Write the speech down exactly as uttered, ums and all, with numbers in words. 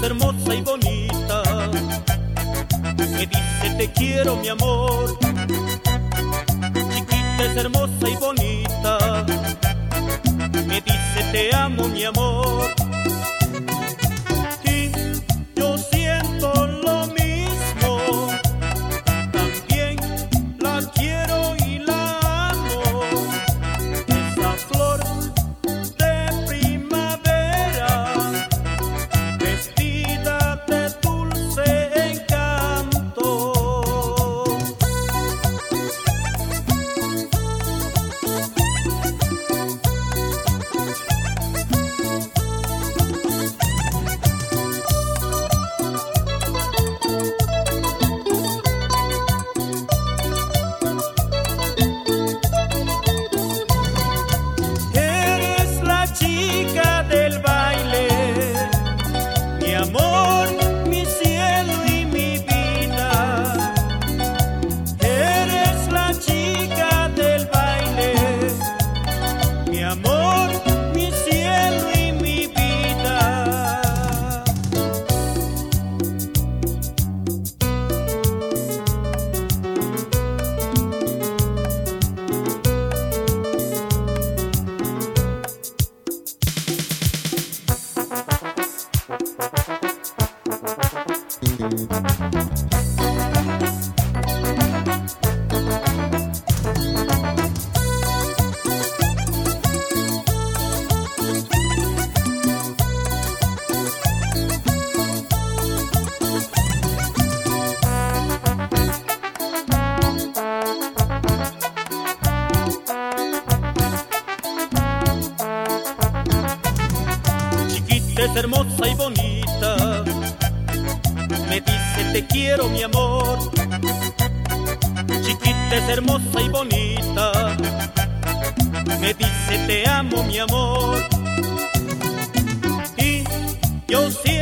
es hermosa y bonita, me dice te quiero mi amor. Chiquita es hermosa y bonita, me dice te amo mi amor. Y yo siento lo mismo, también la quiero y la amo. Esa flor de primavera, vestida de dulce encanto. Eres la chica del baile, mi amor, mi cielo y mi vida. Eres la chica del baile, mi amor, mi cielo y mi vida. Chiquita es hermosa y bonita, me dice te quiero mi amor. Chiquita es hermosa y bonita, me dice te amo mi amor. Y yo siento